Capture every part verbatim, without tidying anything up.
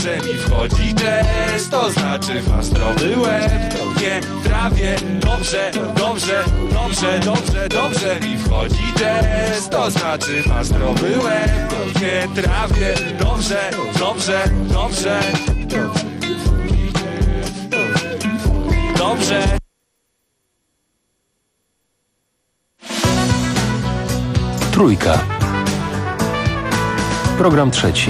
dobrze mi wchodzi jazz, to znaczy ma zdrowy łeb. Nie trawię, dobrze, dobrze, dobrze, dobrze, dobrze mi wchodzi jazz, to znaczy ma zdrowy łeb. Nie trawię, dobrze, dobrze, dobrze, dobrze. Trójka. Program trzeci.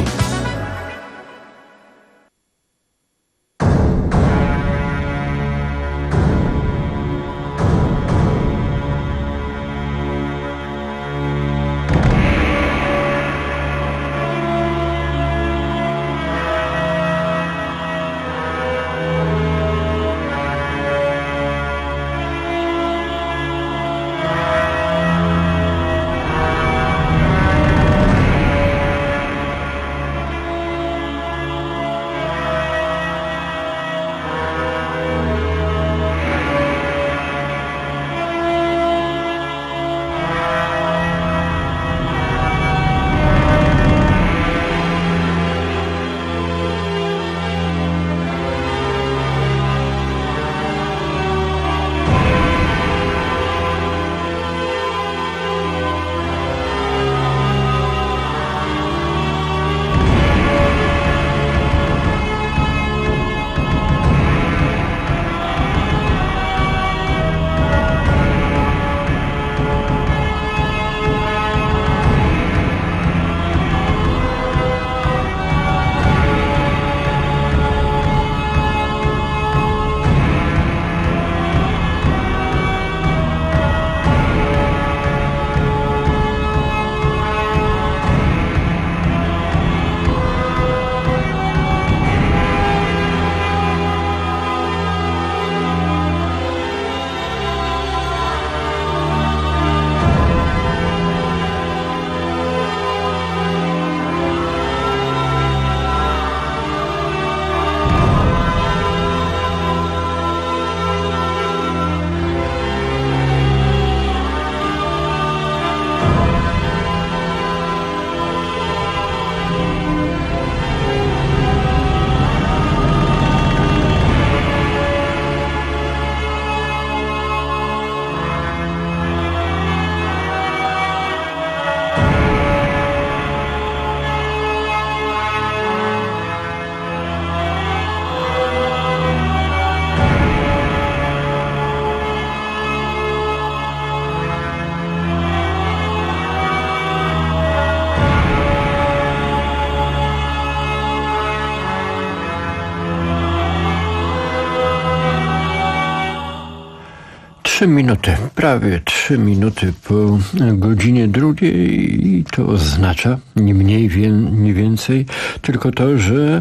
Trzy minuty, prawie trzy minuty po godzinie drugiej i to oznacza nie mniej, wie, nie więcej, tylko to, że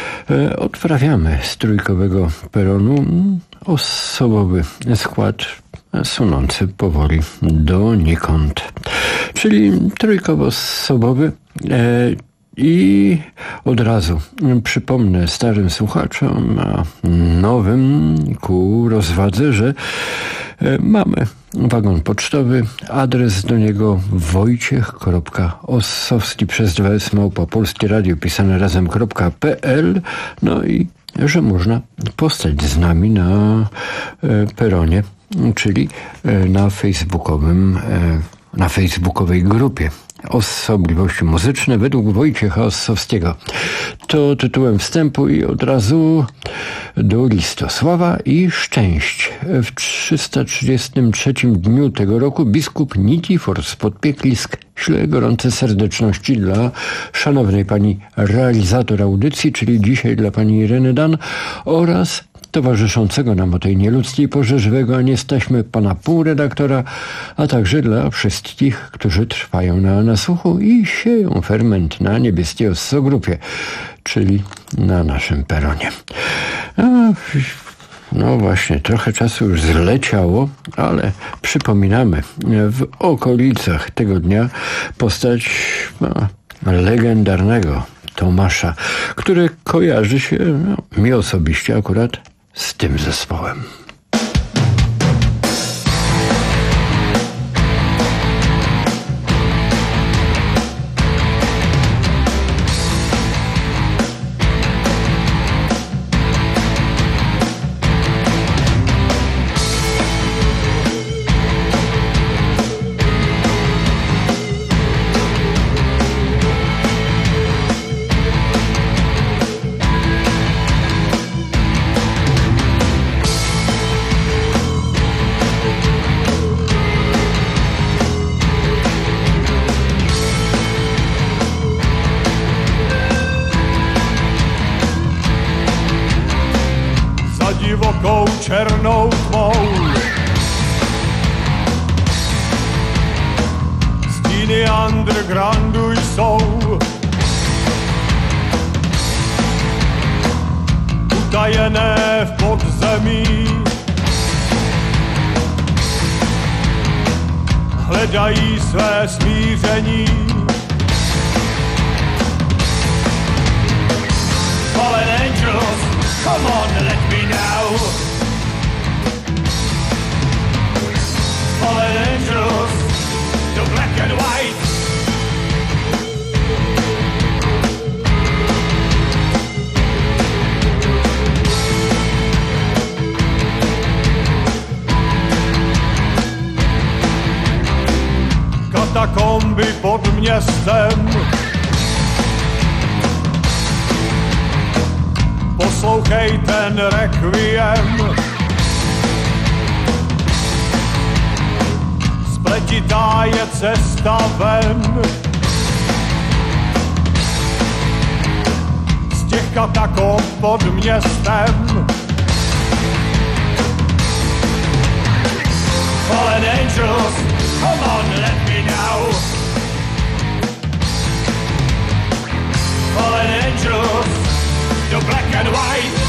e, odprawiamy z trójkowego peronu osobowy skład sunący powoli donikąd. Czyli trójkowo-osobowy e, i od razu przypomnę starym słuchaczom, a nowym ku rozwadze, że mamy wagon pocztowy, adres do niego wojciech.ossowski przez dwa s małpa polskie radio pisane razem.pl, no i że można postać z nami na peronie, czyli na facebookowym, na facebookowej grupie Osobliwości muzyczne według Wojciecha Ossowskiego. To tytułem wstępu i od razu do Listosława i szczęść. W trzysta trzydziestym trzecim dniu tego roku biskup Nikifor z Podpieklisk śle gorące serdeczności dla szanownej pani realizator audycji, czyli dzisiaj dla pani Ireny Dan oraz towarzyszącego nam o tej nieludzkiej porze żywego, a nie staśmy pana półredaktora, a także dla wszystkich, którzy trwają na nasłuchu i sieją ferment na niebieskiej Osso-grupie, czyli na naszym peronie. A, no właśnie, trochę czasu już zleciało, ale przypominamy w okolicach tego dnia postać no, legendarnego Tomasza, który kojarzy się no, mi osobiście akurat z tym zespołem. divokou černou tmou. Stíny undergroundu jsou utajené v podzemí. Hledají své smíření. Fallen angels, come on, let me know. Fallen angels, the black and white. Katakomby pod městem. Poslouchej ten requiem. Spletitá je cesta ven. Z těch katakomb pod městem. Fallen angels, come on, let me know. Fallen angels, the black and white.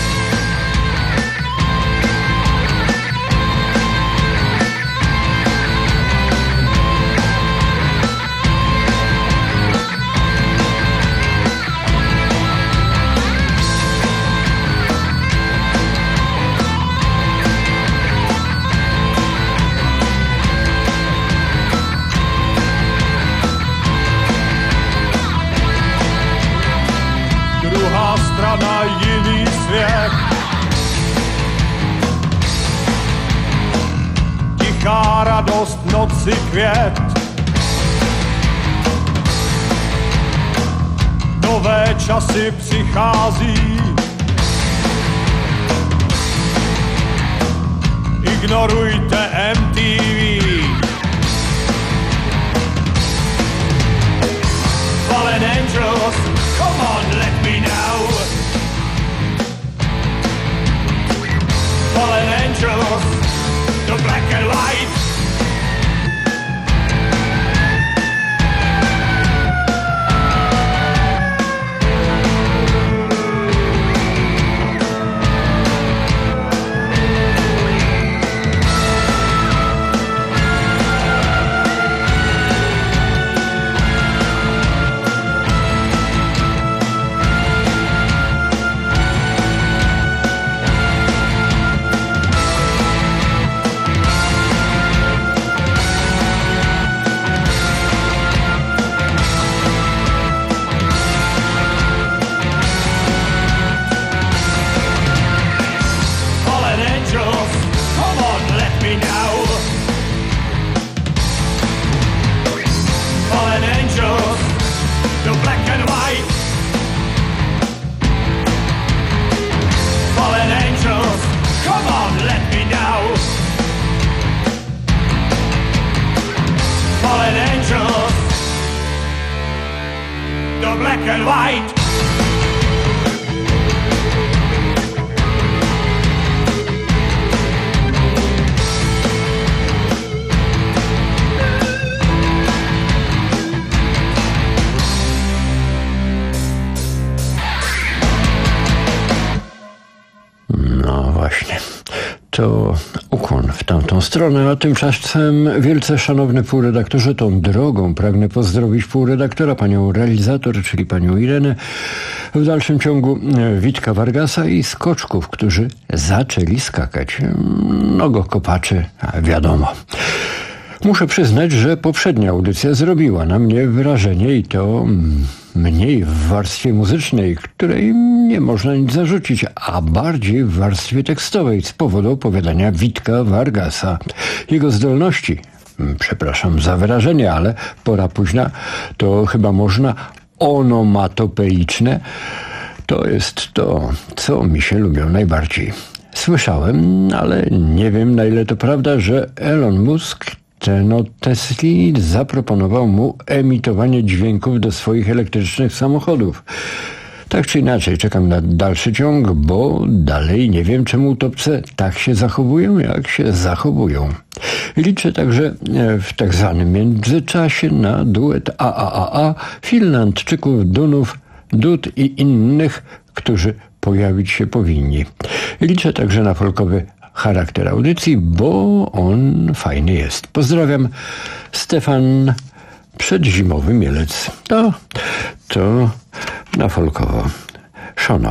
Druhá strana, jiný svět. Tichá radost noci květ. Nové časy přichází. Ignorujte M T V. Fallen angels, come on, let me know. Fallen angels, the black and white. Black and white. No właśnie. To ukłon w tamtą stronę, a tymczasem wielce szanowny półredaktorze, tą drogą pragnę pozdrowić półredaktora, panią realizator, czyli panią Irenę, w dalszym ciągu Witka Vargasa i skoczków, którzy zaczęli skakać. Nogokopaczy, wiadomo. Muszę przyznać, że poprzednia audycja zrobiła na mnie wrażenie i to mniej w warstwie muzycznej, której nie można nic zarzucić, a bardziej w warstwie tekstowej z powodu opowiadania Witka Vargasa. Jego zdolności, przepraszam za wyrażenie, ale pora późna, to chyba można onomatopeiczne, to jest to, co mi się lubią najbardziej. Słyszałem, ale nie wiem, na ile to prawda, że Elon Musk no, Tesli zaproponował mu emitowanie dźwięków do swoich elektrycznych samochodów. Tak czy inaczej, czekam na dalszy ciąg, bo dalej nie wiem, czemu utopce tak się zachowują, jak się zachowują. Liczę także w tak zwanym międzyczasie na duet A A A A Finlandczyków, Dunów, Dud i innych, którzy pojawić się powinni. Liczę także na folkowy charakter audycji, bo on fajny jest. Pozdrawiam, Stefan, Przedzimowy Mielec. To, to na folkowo. Szono.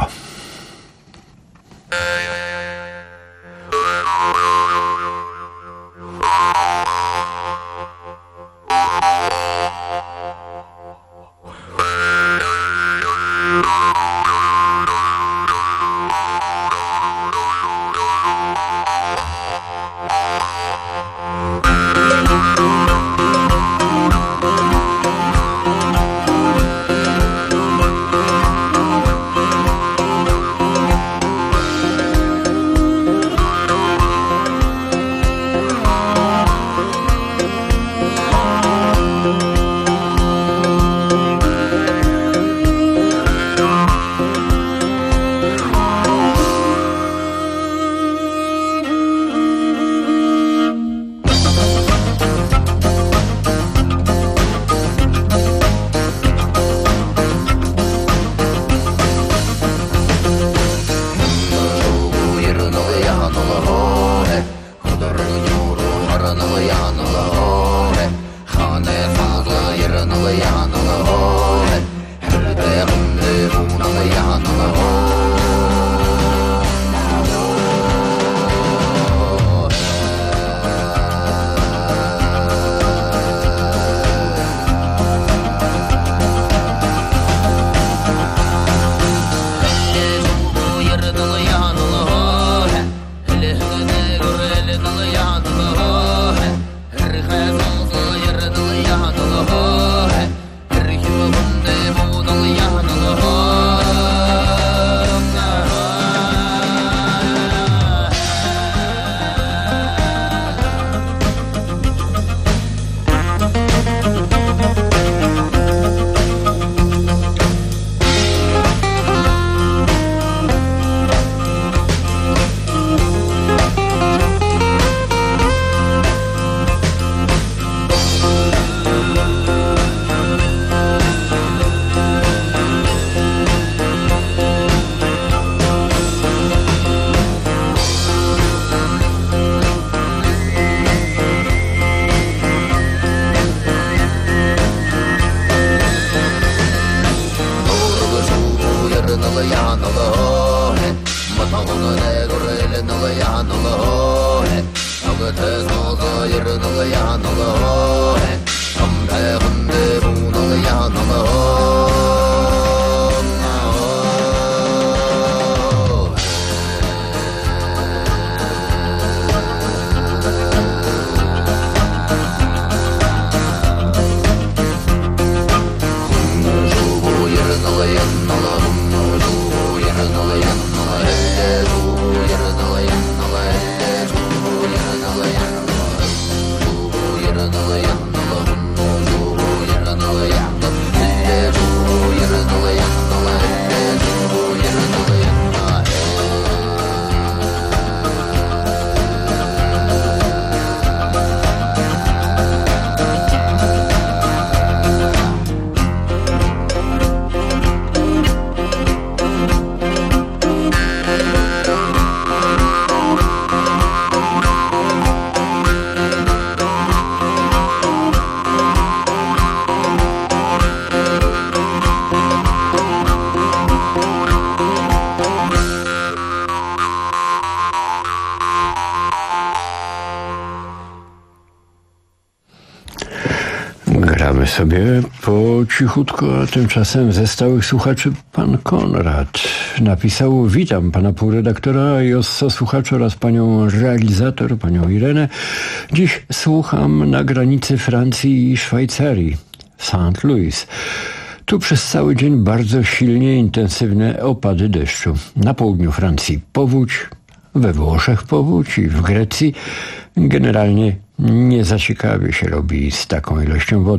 Gramy sobie po cichutko, a tymczasem ze stałych słuchaczy pan Konrad napisał: witam pana półredaktora i osso słuchaczy oraz panią realizator, panią Irenę. Dziś słucham na granicy Francji i Szwajcarii, Saint Louis. Tu przez cały dzień bardzo silnie intensywne opady deszczu. Na południu Francji powódź, we Włoszech powódź i w Grecji generalnie nie za ciekawie się robi z taką ilością wody.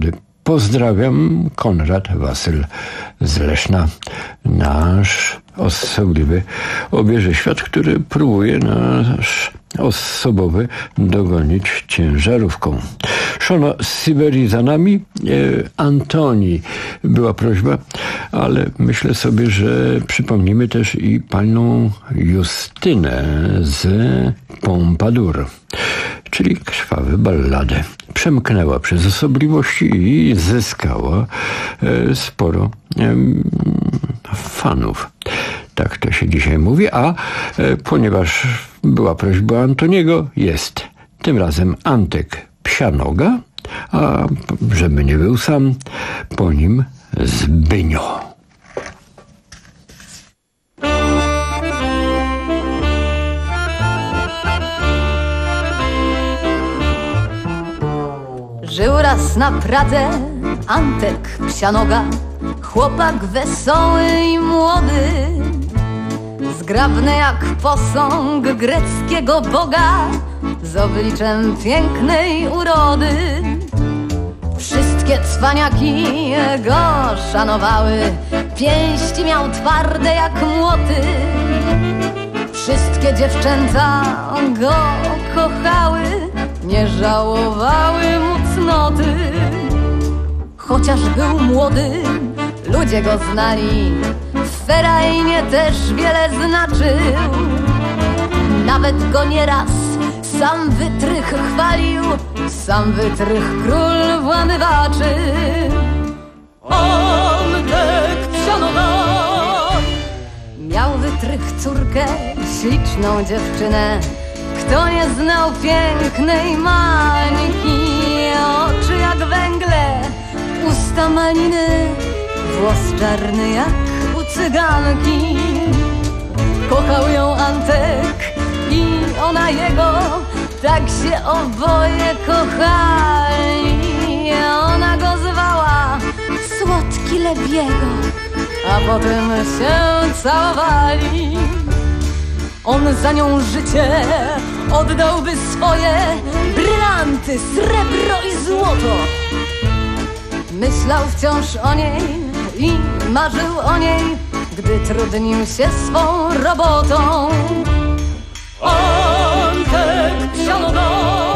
Pozdrawiam, Konrad Wasyl z Leszna, nasz osobliwy obierze świat, który próbuje nasz osobowy dogonić ciężarówką. Szono z Syberii za nami, e, Antoni była prośba, ale myślę sobie, że przypomnimy też i panią Justynę z Pompadour, czyli krwawe ballady. Przemknęła przez osobliwości i zyskała e, sporo e, fanów. Tak to się dzisiaj mówi, a e, ponieważ była prośba Antoniego, jest tym razem Antek Psianoga, a żeby nie był sam, po nim Zbynio. Żył raz na Pradze Antek Psianoga, chłopak wesoły i młody, zgrabny jak posąg greckiego boga, z obliczem pięknej urody. Wszystkie cwaniaki go szanowały, pięści miał twarde jak młoty. Wszystkie dziewczęta go kochały, nie żałowały mu cnoty. Chociaż był młody, ludzie go znali, w ferajnie też wiele znaczył. Nawet go nieraz sam wytrych chwalił, sam wytrych król włamywaczy. Antek Psianoga miał wytrych córkę, śliczną dziewczynę. Kto nie znał pięknej Mańki? Oczy jak węgle, usta maliny, włos czarny jak u cyganki. Kochał ją Antek i ona jego, tak się oboje kochali. Ona go zwała słodki Lebiego, a potem się całowali. On za nią życie oddałby swoje, brylanty, srebro i złoto. Myślał wciąż o niej i marzył o niej, gdy trudnił się swą robotą. Antek Psianoga,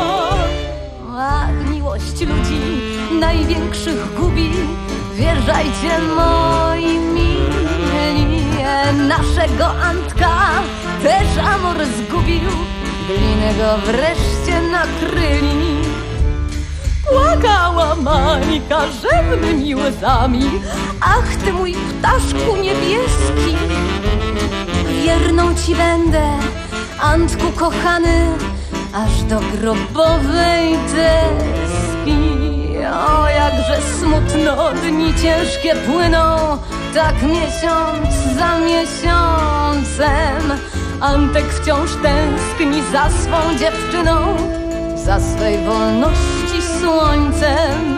a miłość ludzi największych gubi. Wierzajcie moi mili, naszego Antka też amor zgubił, gliny go wreszcie nakryli. Płakała Mańka rzewnymi łzami, ach ty mój ptaszku niebieski. Wierną ci będę, Antku kochany, aż do grobowej deski. O, jakże smutno dni ciężkie płyną, tak miesiąc za miesiącem. Antek wciąż tęskni za swą dziewczyną, za swej wolności słońcem.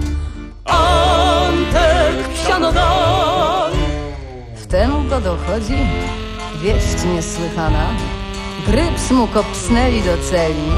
Antek Psianoga. Wtem go dochodzi wieść niesłychana, gryps mu kopsnęli do celi.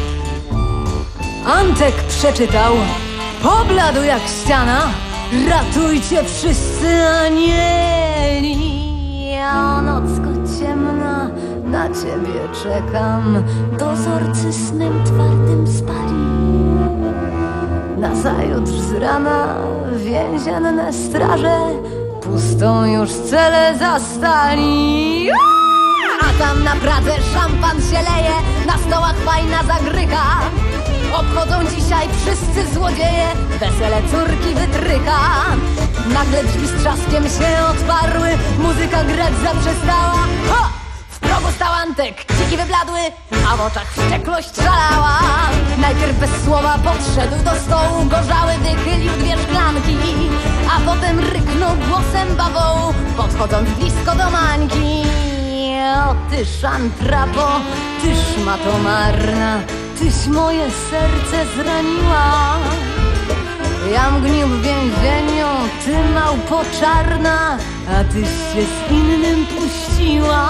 Antek przeczytał, pobladł jak ściana, ratujcie wszyscy anieli. Ja nocko ciemna, na ciebie czekam, dozorcy snem twardym spali. Nazajutrz z rana więzienne straże pustą już celę zastali. A tam na Pradze szampan się leje, na stołach fajna zagryka. Obchodzą dzisiaj wszyscy złodzieje, wesele córki wytrycha. Nagle drzwi z trzaskiem się otwarły, muzyka grać zaprzestała. Ho! W progu stał Antek, ciki wybladły, a w oczach wściekłość szalała. Najpierw bez słowa podszedł do stołu, gorzały wychylił dwie szklanki, a potem ryknął głosem bawołu, podchodząc blisko do Mańki. O ty szantrapo, ty szmato marna, tyś moje serce zraniła. Ja mgnił w więzieniu, ty małpo czarna, a tyś się z innym puściła.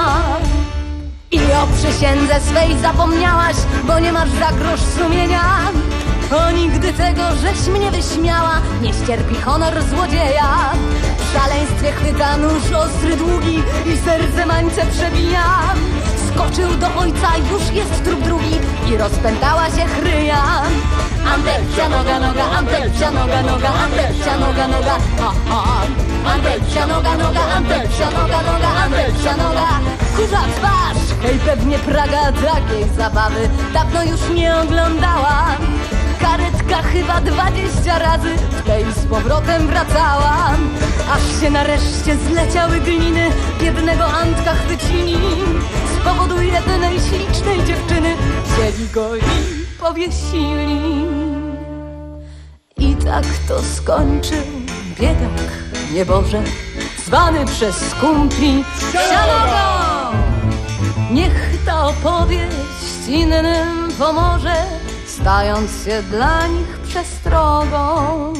I o przysiędze swej zapomniałaś, bo nie masz za grosz sumienia. O, nigdy tego żeś mnie wyśmiała, nie ścierpi honor złodzieja. W szaleństwie chwyta nóż ostry, długi i serce mańce przebija. Skoczył do ojca, już jest trup drugi i rozpętała się chryja. Antelcia noga, noga, Antelcia noga, noga, Antelcia noga, noga, ha, ha. Antelcia noga, noga, Antelcia noga, noga, Antelcia noga. Kurza twarz, hej, pewnie Praga takiej zabawy dawno już nie oglądałam. Karetka chyba dwadzieścia razy w tej z powrotem wracała. Aż się nareszcie zleciały gliny, biednego Antka chwycili. Z powodu jednej ślicznej dziewczyny wzięli go i powiesili. I tak to skończył biedak nieboże, zwany przez kumpli Sianogą. Niech ta opowieść innym pomoże, stając się dla nich przestrogą.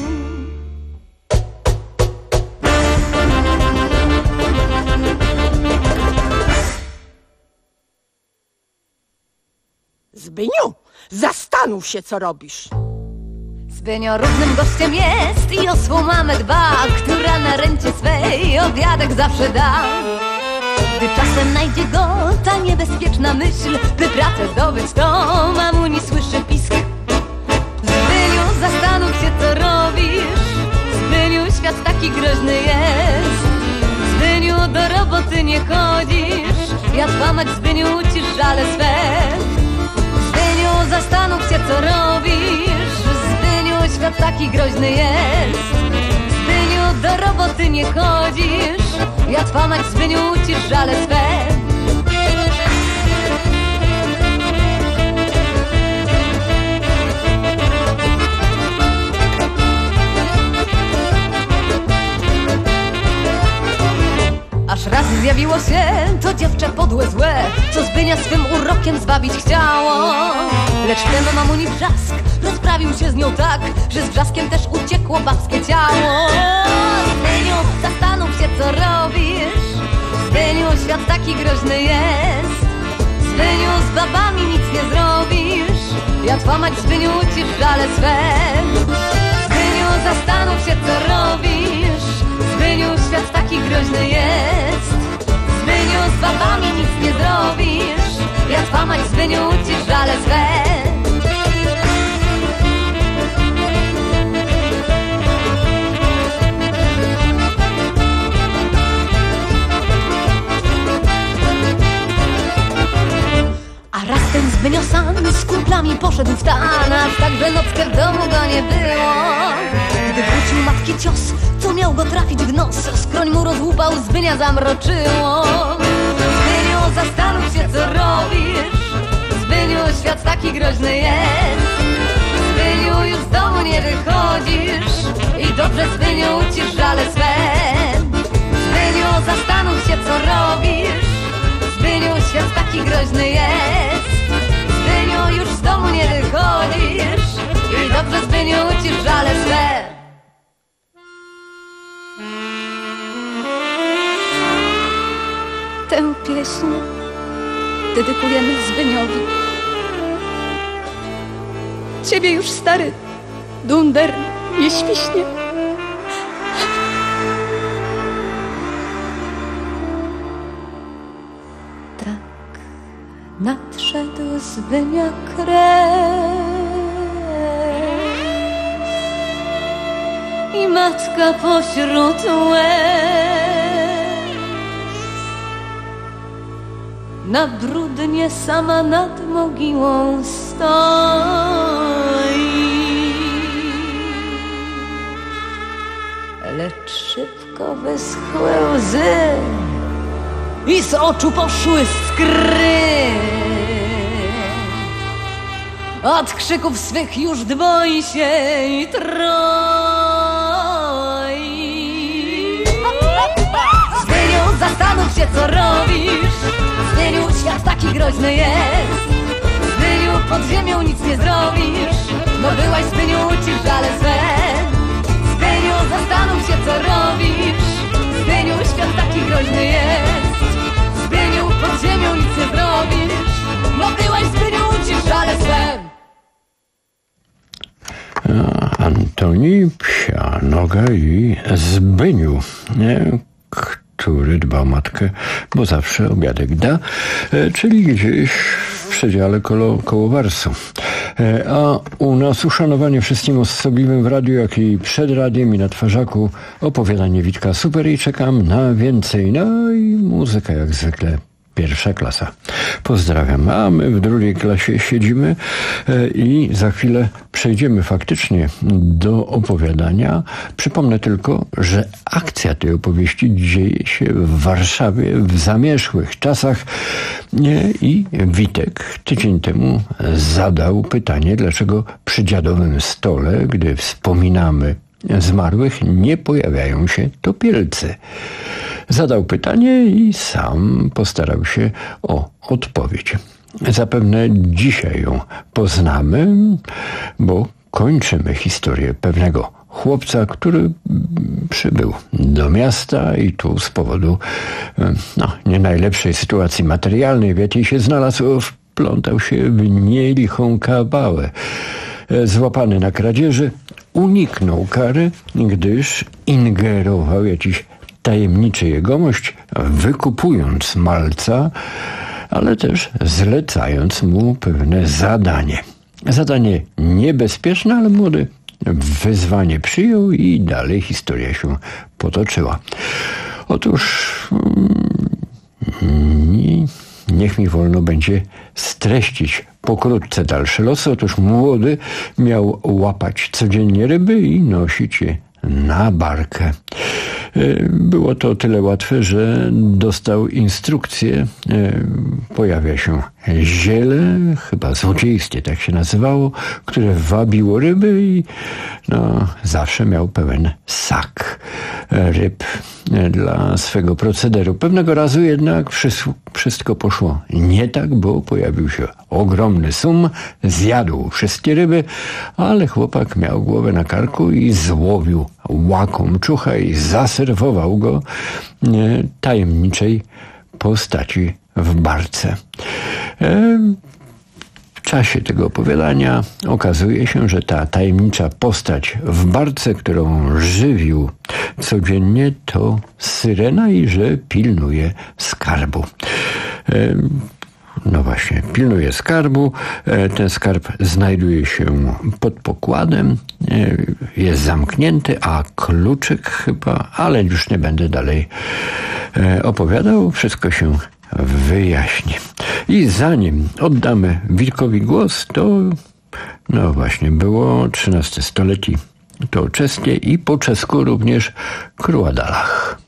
Zbyniu, zastanów się, co robisz. Zbynio równym gościem jest i o swą mamę dba, która na rencie swej obiadek zawsze da. Gdy czasem najdzie go ta niebezpieczna myśl, by pracę zdobyć, to mamuni słyszy pisk. Zbyniu, zastanów się, co robisz. Zbyniu, świat taki groźny jest. Zbyniu, do roboty nie chodzisz. Ja dwa mać, Zbyniu, ucisz żale swe. Zbyniu, zastanów się, co robisz. Zbyniu, świat taki groźny jest. Zbyniu, do roboty nie chodzisz. Ja twa mać, Zbyniu, ucisz żale swe. Aż raz zjawiło się to dziewczę podłe złe, co Zbynia swym urokiem zwabić chciało. Lecz ten mamuni wrzask rozprawił się z nią tak, że z wrzaskiem też uciekło babskie ciało. Zbyniu, zastanów się, co robisz. Zbyniu, świat taki groźny jest. Zbyniu, z babami nic nie zrobisz. Ja twa mać, Zbyniu, ucisz żale swe. Zbyniu, zastanów się, co robisz. Zbyniu, świat taki groźny jest. Zbyniu, z babami nic nie zrobisz. Ja twa mać, Zbyniu, ucisz żale swe. A raz ten Zbynio sam z kumplami poszedł w tanach, tak że nockę w domu go nie było. Gdy wrócił matki cios, co miał go trafić w nos, skroń mu rozłupał, Zbynia zamroczyło. Zbyniu, zastanów się, co robisz. Zbyniu, świat taki groźny jest. Zbyniu, już z domu nie wychodzisz. I dobrze, Zbyniu, ucisz żale swe. Zbyniu, zastanów się, co robisz. Zbyniu, świat taki groźny jest. Zbyniu, już z domu nie wychodzisz. I dobrze, Zbyniu, ucisz żale swe. Tę pieśń dedykujemy Zbyniowi. Ciebie już, stary dunder, nie świśnie. Tak nadszedł Zbynia kres i matka pośród łez na brudnie sama nad mogiłą stoi. Lecz szybko wyschły łzy i z oczu poszły skry. Od krzyków swych już dwoi się i troi. Zbyniu, zastanów się, co robisz. Zbyniu, świat taki groźny jest. Zbyniu, pod ziemią nic nie zrobisz. No byłaś, Zbyniu, ucisz żale swe. Zbyniu, zastanów się, co robisz. Zbyniu, świat taki groźny jest. Zbyniu, pod ziemią nic nie zrobisz. No byłaś, Zbyniu, ucisz żale swe. Antoni, Psia Noga i Zbyniu, nie? Który dba o matkę, bo zawsze obiadek da, czyli gdzieś w przedziale koło, koło Warsu. A u nas uszanowanie wszystkim osobliwym w radiu, jak i przed radiem i na twarzaku opowiadanie Witka super i czekam na więcej. No i muzyka jak zwykle. Pierwsza klasa. Pozdrawiam. A my w drugiej klasie siedzimy i za chwilę przejdziemy faktycznie do opowiadania. Przypomnę tylko, że akcja tej opowieści dzieje się w Warszawie w zamierzchłych czasach i Witek tydzień temu zadał pytanie, dlaczego przy dziadowym stole, gdy wspominamy zmarłych, nie pojawiają się topielcy. Zadał pytanie i sam postarał się o odpowiedź. Zapewne dzisiaj ją poznamy, bo kończymy historię pewnego chłopca, który przybył do miasta i tu z powodu no, nie najlepszej sytuacji materialnej, w jakiej się znalazł, wplątał się w nielichą kabałę. Złapany na kradzieży, uniknął kary, gdyż ingerował jakiś tajemniczy jegomość, wykupując malca, ale też zlecając mu pewne zadanie. Zadanie niebezpieczne, ale młody wyzwanie przyjął i dalej historia się potoczyła. Otóż nie, niech mi wolno będzie streścić pokrótce dalsze losy. Otóż młody miał łapać codziennie ryby i nosić je na barkę. Było to o tyle łatwe, że dostał instrukcję. Pojawia się ziele, chyba złodziejskie tak się nazywało, które wabiło ryby i no, zawsze miał pełen sak ryb dla swego procederu. Pewnego razu jednak wszystko poszło nie tak, bo pojawił się ogromny sum, zjadł wszystkie ryby, ale chłopak miał głowę na karku i złowił łakomczucha i zaserwował go tajemniczej postaci w barce. W czasie tego opowiadania okazuje się, że ta tajemnicza postać w barce, którą żywił codziennie, to syrena i że pilnuje skarbu. No właśnie, pilnuje skarbu. Ten skarb znajduje się pod pokładem, jest zamknięty, a kluczyk chyba, ale już nie będę dalej opowiadał, wszystko się wyjaśni. I zanim oddamy Witkowi głos, to no właśnie było trzynaste stulecie to czeskie i po czesku również Kruadalach.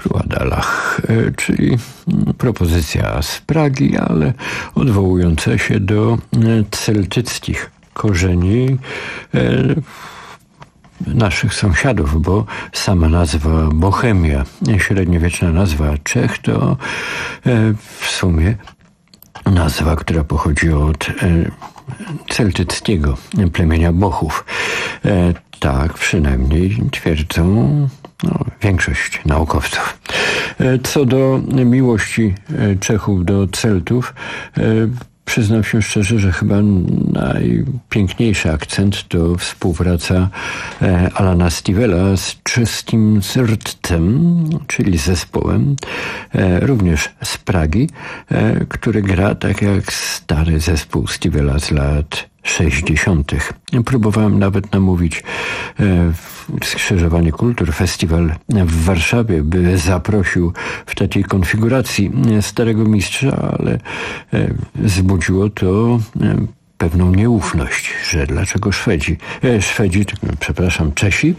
Kruadalach, czyli propozycja z Pragi, ale odwołująca się do celtyckich korzeni naszych sąsiadów, bo sama nazwa Bohemia, średniowieczna nazwa Czech, to w sumie nazwa, która pochodzi od celtyckiego plemienia Bochów. Tak przynajmniej twierdzą no, większość naukowców. Co do miłości Czechów do Celtów, przyznam się szczerze, że chyba najpiękniejszy akcent to współpraca Alana Stivella z czeskim Sercem, czyli zespołem, również z Pragi, który gra tak jak stary zespół Stivella z lat sześćdziesiątych. Próbowałem nawet namówić Skrzyżowanie Kultur, festiwal w Warszawie, by zaprosił w takiej konfiguracji starego mistrza, ale wzbudziło to pewną nieufność, że dlaczego Szwedzi, Szwedzi, przepraszam, Czesi,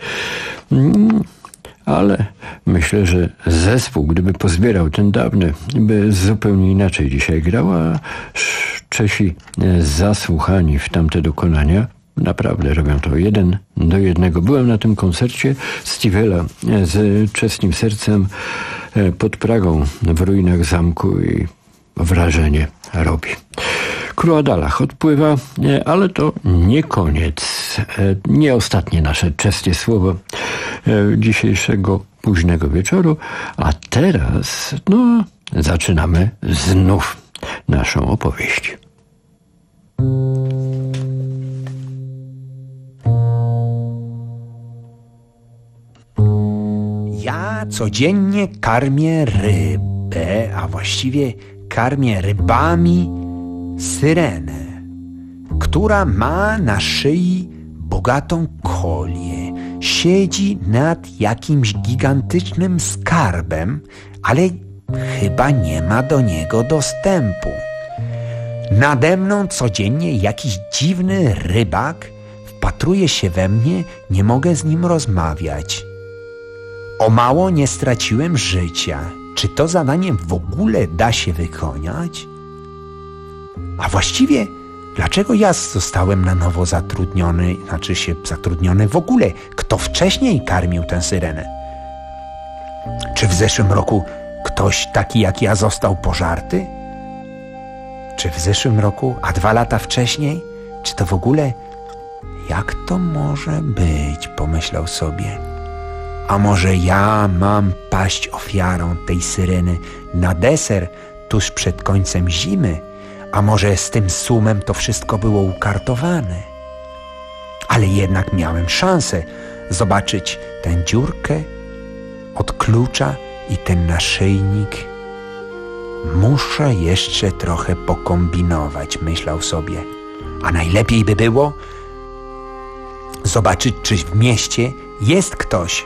ale myślę, że zespół, gdyby pozbierał ten dawny, by zupełnie inaczej dzisiaj grał, a Czesi zasłuchani w tamte dokonania naprawdę robią to jeden do jednego. Byłem na tym koncercie Stivella z czeskim Sercem pod Pragą w ruinach zamku i wrażenie robi. Kruadalach odpływa, ale to nie koniec, nie ostatnie nasze czeskie słowo dzisiejszego późnego wieczoru, a teraz no, zaczynamy znów naszą opowieść. Ja codziennie karmię rybę, a właściwie karmię rybami syrenę, która ma na szyi bogatą kolię. Siedzi nad jakimś gigantycznym skarbem, ale chyba nie ma do niego dostępu. Nade mną codziennie jakiś dziwny rybak wpatruje się we mnie, nie mogę z nim rozmawiać. O mało nie straciłem życia. Czy to zadanie w ogóle da się wykonać? A właściwie, dlaczego ja zostałem na nowo zatrudniony, znaczy się zatrudniony w ogóle? Kto wcześniej karmił tę syrenę? Czy w zeszłym roku ktoś taki jak ja został pożarty? Czy w zeszłym roku, a dwa lata wcześniej? Czy to w ogóle... Jak to może być? Pomyślał sobie. A może ja mam paść ofiarą tej syreny na deser tuż przed końcem zimy? A może z tym sumem to wszystko było ukartowane? Ale jednak miałem szansę zobaczyć tę dziurkę od klucza i ten naszyjnik. Muszę jeszcze trochę pokombinować, myślał sobie. A najlepiej by było zobaczyć, czy w mieście jest ktoś,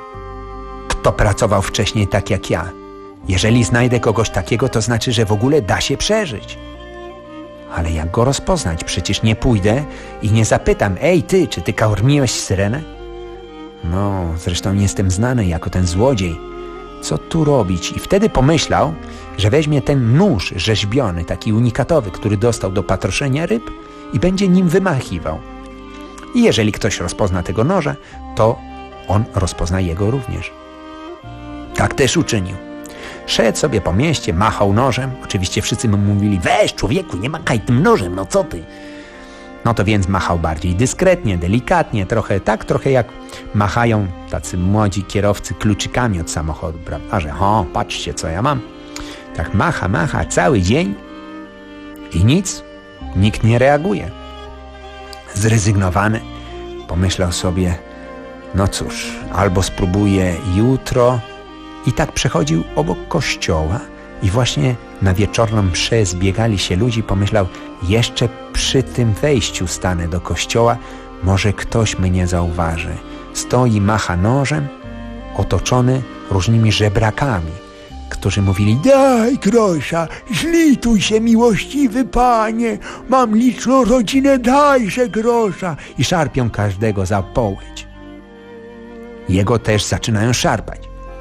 kto pracował wcześniej tak jak ja. Jeżeli znajdę kogoś takiego, to znaczy, że w ogóle da się przeżyć. Ale jak go rozpoznać? Przecież nie pójdę i nie zapytam: ej ty, czy ty karmiłeś syrenę? No, zresztą nie jestem znany jako ten złodziej. Co tu robić? I wtedy pomyślał, że weźmie ten nóż rzeźbiony, taki unikatowy, który dostał do patroszenia ryb i będzie nim wymachiwał. I jeżeli ktoś rozpozna tego noża, to on rozpozna jego również. Tak też uczynił. Szedł sobie po mieście, machał nożem. Oczywiście wszyscy mu mówili: weź człowieku, nie machaj tym nożem, no co ty? No to więc machał bardziej dyskretnie, delikatnie, trochę tak, trochę jak machają tacy młodzi kierowcy kluczykami od samochodu, prawda? Że o, patrzcie co ja mam. Tak macha, macha cały dzień i nic, nikt nie reaguje. Zrezygnowany pomyślał sobie: no cóż, albo spróbuję jutro. I tak przechodził obok kościoła i właśnie na wieczorną mszę zbiegali się ludzi. Pomyślał: jeszcze przy tym wejściu stanę do kościoła, może ktoś mnie zauważy. Stoi, macha nożem, otoczony różnymi żebrakami, którzy mówili: daj grosza, zlituj się, miłościwy panie, mam liczną rodzinę, dajże grosza. I szarpią każdego za połeć. Jego też zaczynają szarpać.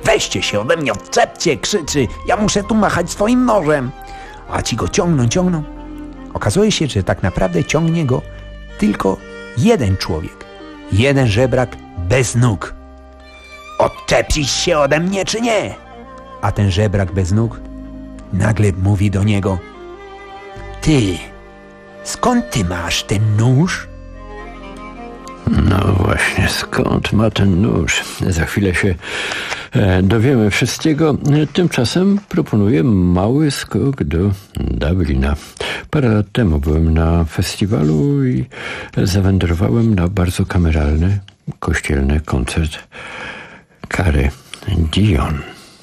weźcie się ode mnie, odczepcie, krzyczy, ja muszę tu machać swoim nożem. A ci go ciągną, ciągną. Okazuje się, że tak naprawdę ciągnie go tylko jeden człowiek. Jeden żebrak bez nóg. Odczepisz się ode mnie, czy nie? A ten żebrak bez nóg nagle mówi do niego: ty, skąd ty masz ten nóż? No właśnie, skąd ma ten nóż? Za chwilę się e, dowiemy wszystkiego. Tymczasem proponuję mały skok do Dublina. Parę lat temu byłem na festiwalu i zawędrowałem na bardzo kameralny, kościelny koncert Cary Dion.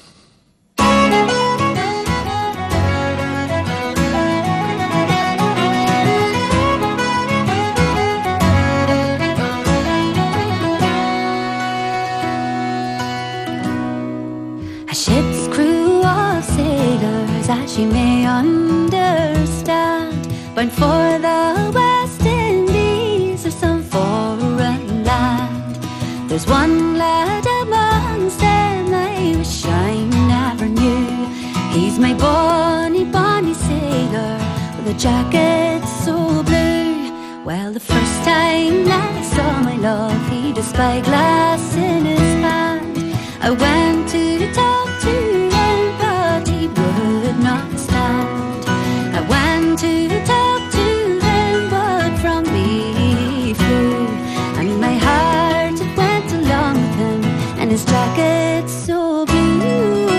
Ship's crew of sailors, as you may understand, went for the West Indies or some foreign land. There's one lad amongst them I wish I never knew. He's my bonny, bonny sailor with a jacket so blue. Well, the first time that I saw my love, he had a spyglass in his hand. I went to talk to him, but he would not stand. I went to talk to him, but from me he flew. And my heart, it went along with him, and his jacket so blue.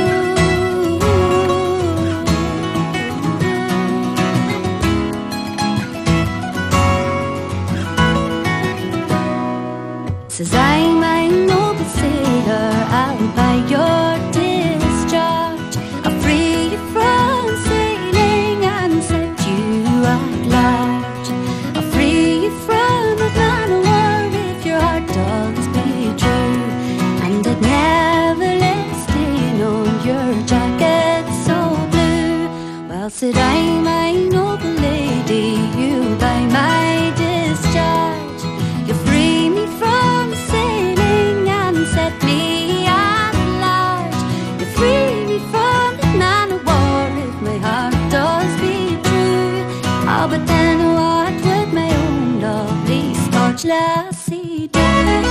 Says I'm a noble sailor, I'll buy your discharge. I'll free you from sailing and set you at large. I'll free you from a man of war if your heart does be true. And I'd never let a stain on your jacket so blue. Well, said I, my noble lady, you buy my discharge. You free me from sailing and set me at large. You free me from the man of war if my heart does be true. Oh, but then what would my own lovely Scotch lassie do?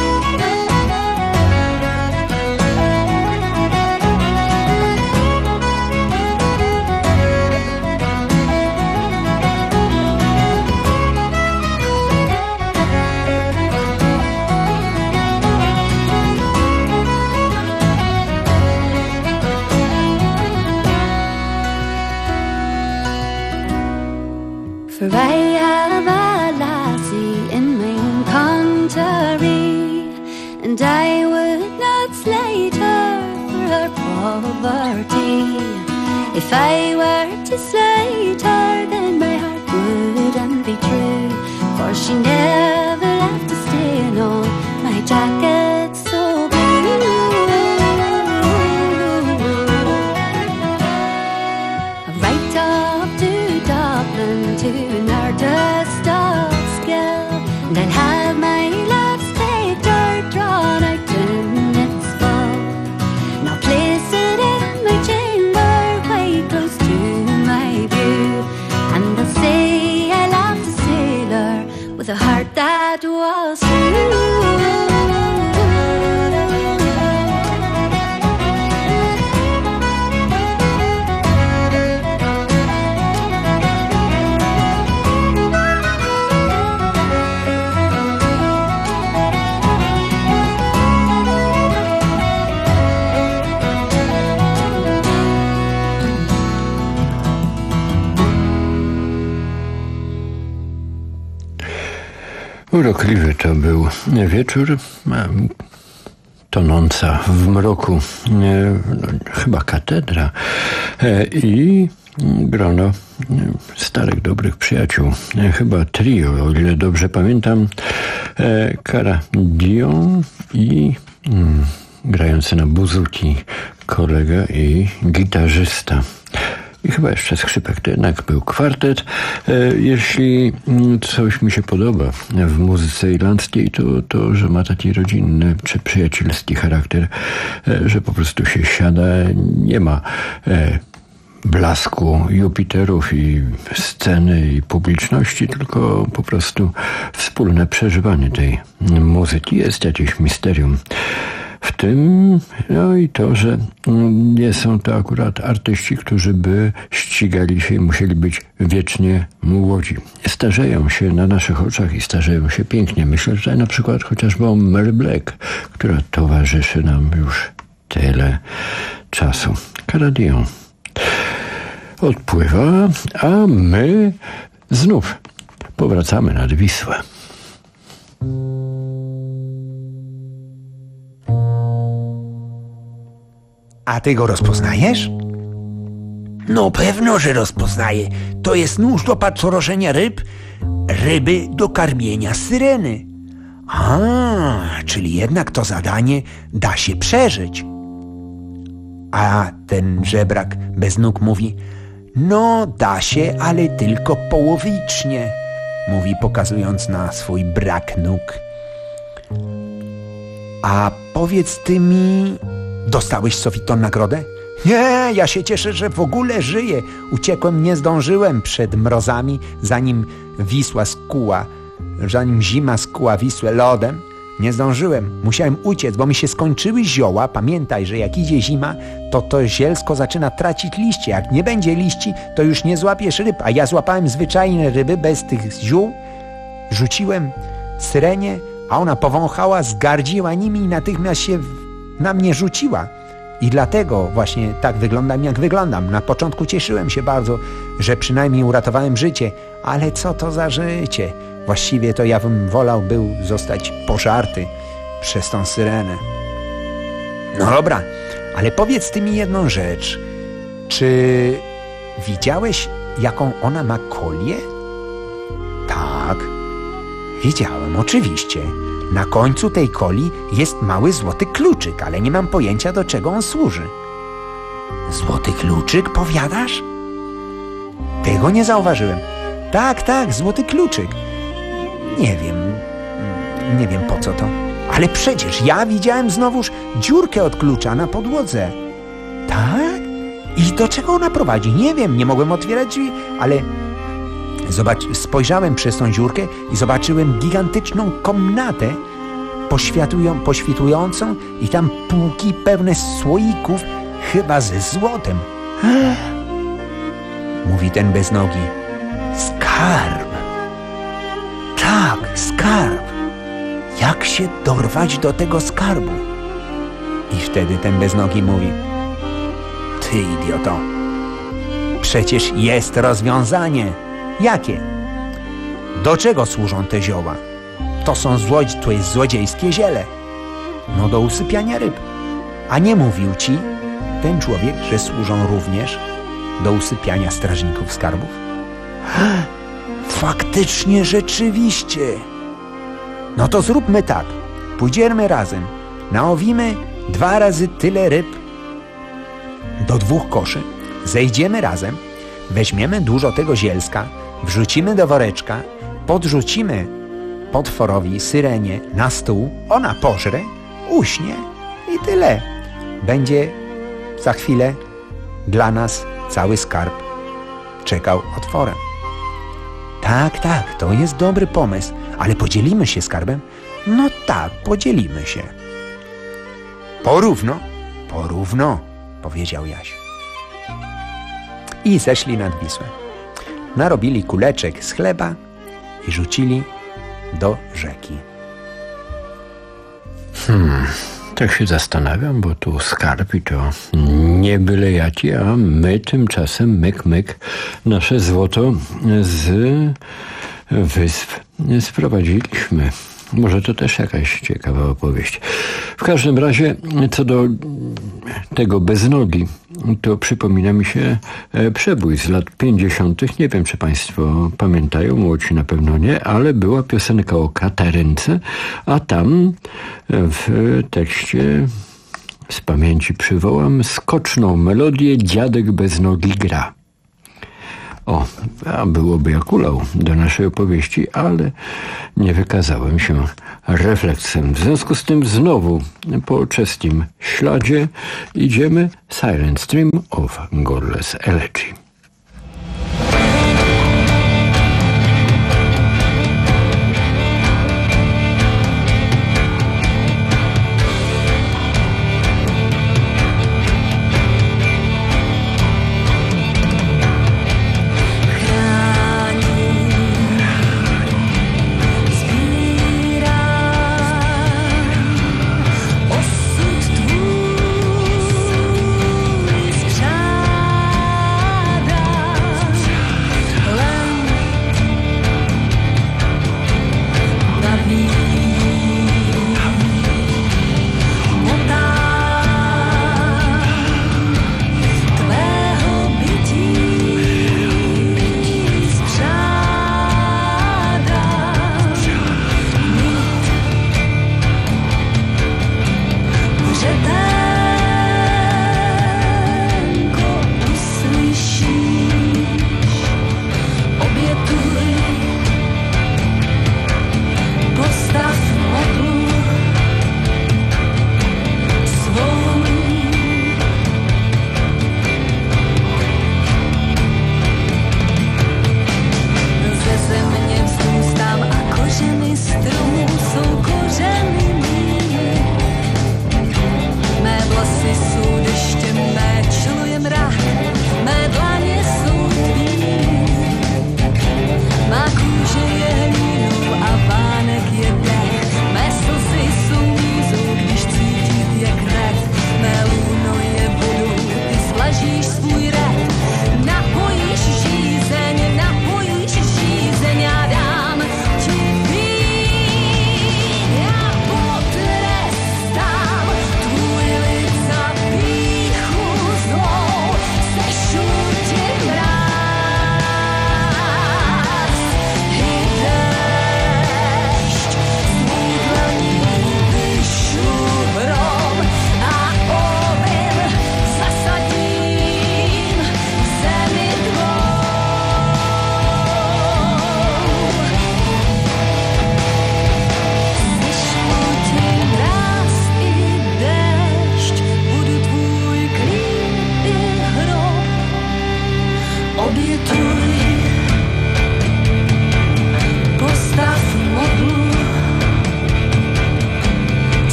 For I have a lassie in my own country, and I would not slight her for her poverty. If I were to slight her, then my heart wouldn't be true, for she never left a stain on my jacket so blue. Right up to Dublin to an artist of skill, and I'll have my love's paper drawn out in its full. And I'll place it in my chamber quite close to my view, and I'll say I loved a sailor with a heart that was true. Urokliwy to był wieczór, tonąca w mroku chyba katedra i grono starych, dobrych przyjaciół. Chyba trio, o ile dobrze pamiętam. Cara Dion i mm, grający na buzuki kolega i gitarzysta. i chyba jeszcze skrzypek. To jednak był kwartet. Jeśli coś mi się podoba w muzyce irlandzkiej, to to, że ma taki rodzinny czy przyjacielski charakter, że po prostu się siada, nie ma blasku Jupiterów i sceny i publiczności, tylko po prostu wspólne przeżywanie tej muzyki. Jest jakieś misterium w tym, no i to, że nie są to akurat artyści, którzy by ścigali się i musieli być wiecznie młodzi. Starzeją się na naszych oczach i starzeją się pięknie. Myślę, że na przykład chociażby o Mary Black, która towarzyszy nam już tyle czasu. Cara Diem odpływa, a my znów powracamy nad Wisłę. A ty go rozpoznajesz? No pewno, że rozpoznaję. To jest nóż do patrzoroszenia ryb, ryby do karmienia syreny. A, czyli jednak to zadanie da się przeżyć. A ten żebrak bez nóg mówi: no da się, ale tylko połowicznie. Mówi, pokazując na swój brak nóg. A powiedz ty mi, dostałeś sowitą nagrodę? Nie, ja się cieszę, że w ogóle żyję. Uciekłem, nie zdążyłem przed mrozami, zanim Wisła skuła, zanim zima skuła Wisłę lodem. Nie zdążyłem, musiałem uciec, bo mi się skończyły zioła. Pamiętaj, że jak idzie zima, to to zielsko zaczyna tracić liście. Jak nie będzie liści, to już nie złapiesz ryb. A ja złapałem zwyczajne ryby bez tych ziół. Rzuciłem syrenie, a ona powąchała, zgardziła nimi i natychmiast się na mnie rzuciła. I dlatego właśnie tak wyglądam, jak wyglądam. Na początku cieszyłem się bardzo, że przynajmniej uratowałem życie. Ale co to za życie? Właściwie to ja bym wolał był zostać pożarty przez tą syrenę. No dobra, ale powiedz ty mi jedną rzecz. Czy widziałeś, jaką ona ma kolię? Tak, widziałem, oczywiście. Na końcu tej koli jest mały złoty kluczyk, ale nie mam pojęcia, do czego on służy. Złoty kluczyk, powiadasz? Tego nie zauważyłem. Tak, tak, złoty kluczyk. Nie wiem, nie wiem po co to. Ale przecież ja widziałem znowuż dziurkę od klucza na podłodze. Tak? I do czego ona prowadzi? Nie wiem, nie mogłem otwierać drzwi, ale zobacz, spojrzałem przez tą dziurkę i zobaczyłem gigantyczną komnatę poświatują, poświtującą i tam półki pełne słoików, chyba ze złotem. Mówi ten bez nogi. Skarb. Tak, skarb. Jak się dorwać do tego skarbu? I wtedy ten bez nogi mówi: ty idioto, przecież jest rozwiązanie. Jakie? Do czego służą te zioła? To są złodzi- to jest złodziejskie ziele. No do usypiania ryb. A nie mówił ci ten człowiek, że służą również do usypiania strażników skarbów? Faktycznie, rzeczywiście. No to zróbmy tak. Pójdziemy razem. Nałowimy dwa razy tyle ryb do dwóch koszy. Zejdziemy razem. Weźmiemy dużo tego zielska, wrzucimy do woreczka, podrzucimy potworowi, syrenie na stół, ona pożre, uśnie i tyle. Będzie za chwilę dla nas cały skarb czekał otworem. Tak, tak, to jest dobry pomysł, ale podzielimy się skarbem? No tak, podzielimy się. Porówno, porówno, powiedział Jaś. I zeszli nad Wisłę. Narobili kuleczek z chleba i rzucili do rzeki. Hmm, tak się zastanawiam, bo tu skarb i to nie byle jaki, a my tymczasem myk, myk nasze złoto z wysp sprowadziliśmy. Może to też jakaś ciekawa opowieść. W każdym razie, co do tego bez nogi, to przypomina mi się przebój z lat pięćdziesiątych. Nie wiem, czy państwo pamiętają, młodsi na pewno nie, ale była piosenka o Katarynce, a tam w tekście z pamięci przywołam skoczną melodię Dziadek bez nogi gra. O, a byłoby jak ulał do naszej opowieści, ale nie wykazałem się refleksem. W związku z tym znowu po czeskim śladzie idziemy Silent Stream of Godless Elegy. Osud tvůj skřádá.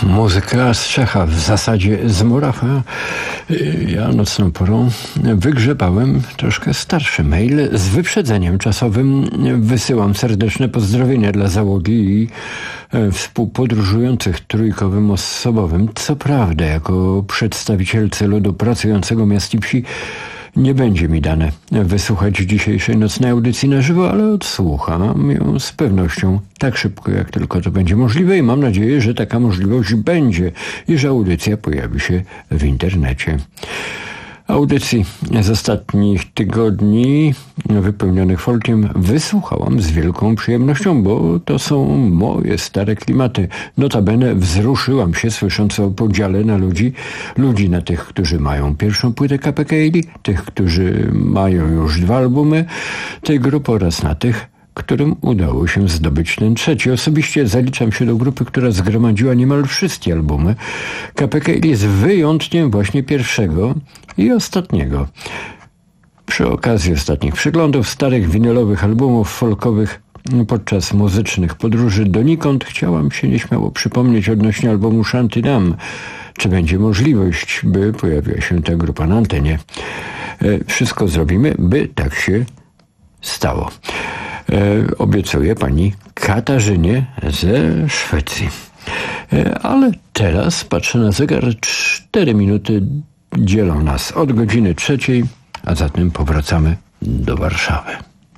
Muzyka z Czecha, w zasadzie z Murawa. Ja nocną porą wygrzebałem troszkę starszy mail z wyprzedzeniem czasowym. Wysyłam serdeczne pozdrowienia dla załogi i współpodróżujących trójkowym osobowym. Co prawda, jako przedstawicielce ludu pracującego miast i wsi nie będzie mi dane wysłuchać dzisiejszej nocnej audycji na żywo, ale odsłucham ją z pewnością tak szybko, jak tylko to będzie możliwe i mam nadzieję, że taka możliwość będzie i że audycja pojawi się w internecie. Audycji z ostatnich tygodni wypełnionych folkiem wysłuchałam z wielką przyjemnością, bo to są moje stare klimaty. Notabene wzruszyłam się, słysząc o podziale na ludzi. Ludzi na tych, którzy mają pierwszą płytę K P K L, tych, którzy mają już dwa albumy tej grupy oraz na tych, którym udało się zdobyć ten trzeci. Osobiście zaliczam się do grupy, która zgromadziła niemal wszystkie albumy. K P K L jest wyjątkiem właśnie pierwszego i ostatniego. Przy okazji ostatnich przeglądów starych winylowych albumów folkowych podczas muzycznych podróży donikąd chciałam się nieśmiało przypomnieć odnośnie albumu Shanty Dam. Czy będzie możliwość, by pojawiła się ta grupa na antenie? Wszystko zrobimy, by tak się stało. E, obiecuję pani Katarzynie ze Szwecji. E, ale teraz patrzę na zegar. Cztery minuty dzielą nas od godziny trzeciej, a zatem powracamy do Warszawy.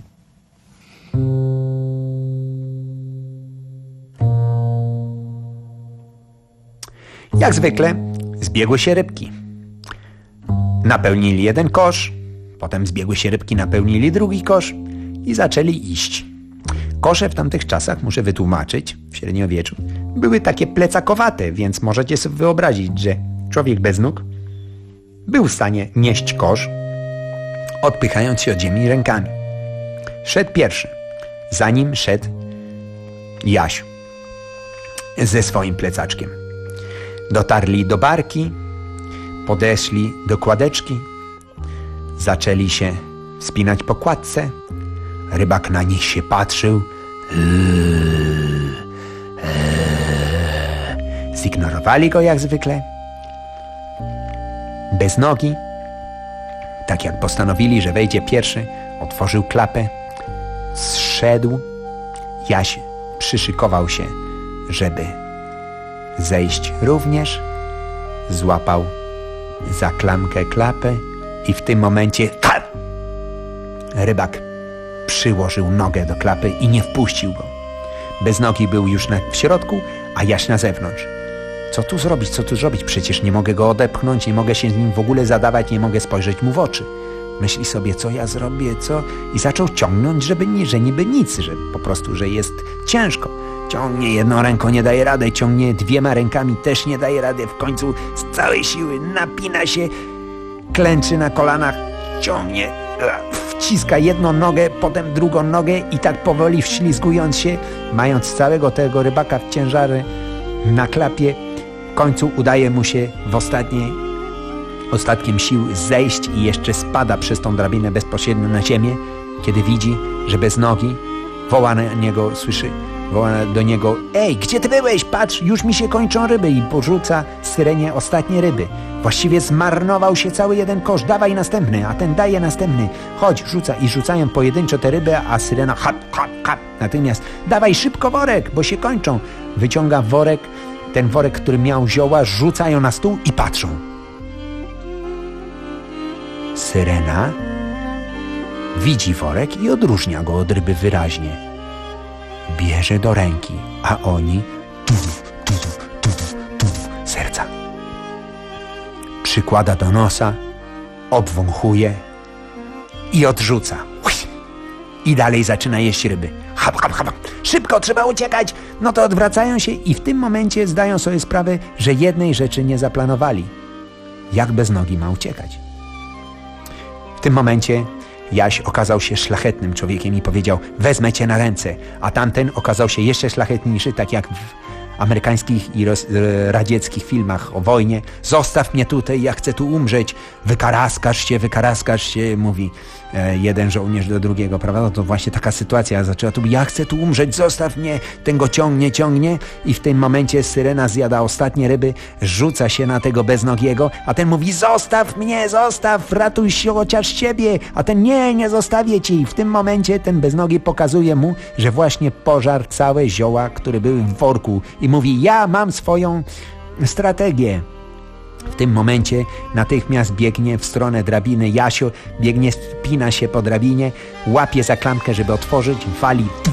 Jak zwykle zbiegły się rybki. Napełnili jeden kosz, potem zbiegły się rybki, napełnili drugi kosz i zaczęli iść. Kosze w tamtych czasach, muszę wytłumaczyć, w średniowieczu, były takie plecakowate, więc możecie sobie wyobrazić, że człowiek bez nóg był w stanie nieść kosz, odpychając się od ziemi rękami. Szedł pierwszy. Za nim szedł Jaś ze swoim plecaczkiem. Dotarli do barki, podeszli do kładeczki, zaczęli się wspinać po kładce. Rybak na nich się patrzył. Zignorowali go jak zwykle. Bez nogi, tak jak postanowili, że wejdzie pierwszy, otworzył klapę, zszedł. Jaś przyszykował się, żeby zejść również. Złapał za klamkę klapę i w tym momencie rybak przyłożył nogę do klapy i nie wpuścił go. Bez nogi był już na, w środku, a Jaś na zewnątrz. Co tu zrobić, co tu zrobić? Przecież nie mogę go odepchnąć, nie mogę się z nim w ogóle zadawać, nie mogę spojrzeć mu w oczy. Myśli sobie, co ja zrobię, co? I zaczął ciągnąć, żeby nie, że niby nic, że po prostu, że jest ciężko. Ciągnie jedną ręką, nie daje rady, ciągnie dwiema rękami, też nie daje rady. W końcu z całej siły napina się, klęczy na kolanach, ciągnie, wciska jedną nogę, potem drugą nogę i tak powoli wślizgując się, mając całego tego rybaka w ciężary na klapie, w końcu udaje mu się w ostatniej, ostatkiem sił zejść i jeszcze spada przez tą drabinę bezpośrednio na ziemię, kiedy widzi, że bez nogi, woła na niego, słyszy, woła do niego: ej, gdzie ty byłeś? Patrz, już mi się kończą ryby. I porzuca syrenie ostatnie ryby. Właściwie zmarnował się cały jeden kosz. Dawaj następny, a ten daje następny. Chodź, rzuca. I rzucają pojedynczo te ryby, a syrena hap, hap, hap. Natychmiast dawaj szybko worek, bo się kończą. Wyciąga worek, ten worek, który miał zioła, rzucają na stół i patrzą. Syrena widzi worek i odróżnia go od ryby wyraźnie. Bierze do ręki, a oni tuf, tuf, tuf, tuf, serca. Przykłada do nosa, obwąchuje i odrzuca. I dalej zaczyna jeść ryby. Hap, hap, hap. Szybko, trzeba uciekać. No to odwracają się i w tym momencie zdają sobie sprawę, że jednej rzeczy nie zaplanowali. Jak bez nogi ma uciekać? W tym momencie Jaś okazał się szlachetnym człowiekiem i powiedział: wezmę cię na ręce. A tamten okazał się jeszcze szlachetniejszy, tak jak w amerykańskich i roz, radzieckich filmach o wojnie. Zostaw mnie tutaj, ja chcę tu umrzeć. Wykaraskasz się, wykaraskasz się, mówi jeden żołnierz do drugiego, prawda? No to właśnie taka sytuacja zaczęła tu, ja chcę tu umrzeć, zostaw mnie, ten go ciągnie, ciągnie i w tym momencie syrena zjada ostatnie ryby, rzuca się na tego beznogiego, a ten mówi, zostaw mnie, zostaw, ratuj się chociaż siebie, a ten nie, nie zostawię ci. I w tym momencie ten beznogi pokazuje mu, że właśnie pożarł całe zioła, które były w worku i mówi, ja mam swoją strategię. W tym momencie natychmiast biegnie w stronę drabiny Jasio, biegnie, spina się po drabinie, łapie za klamkę, żeby otworzyć, wali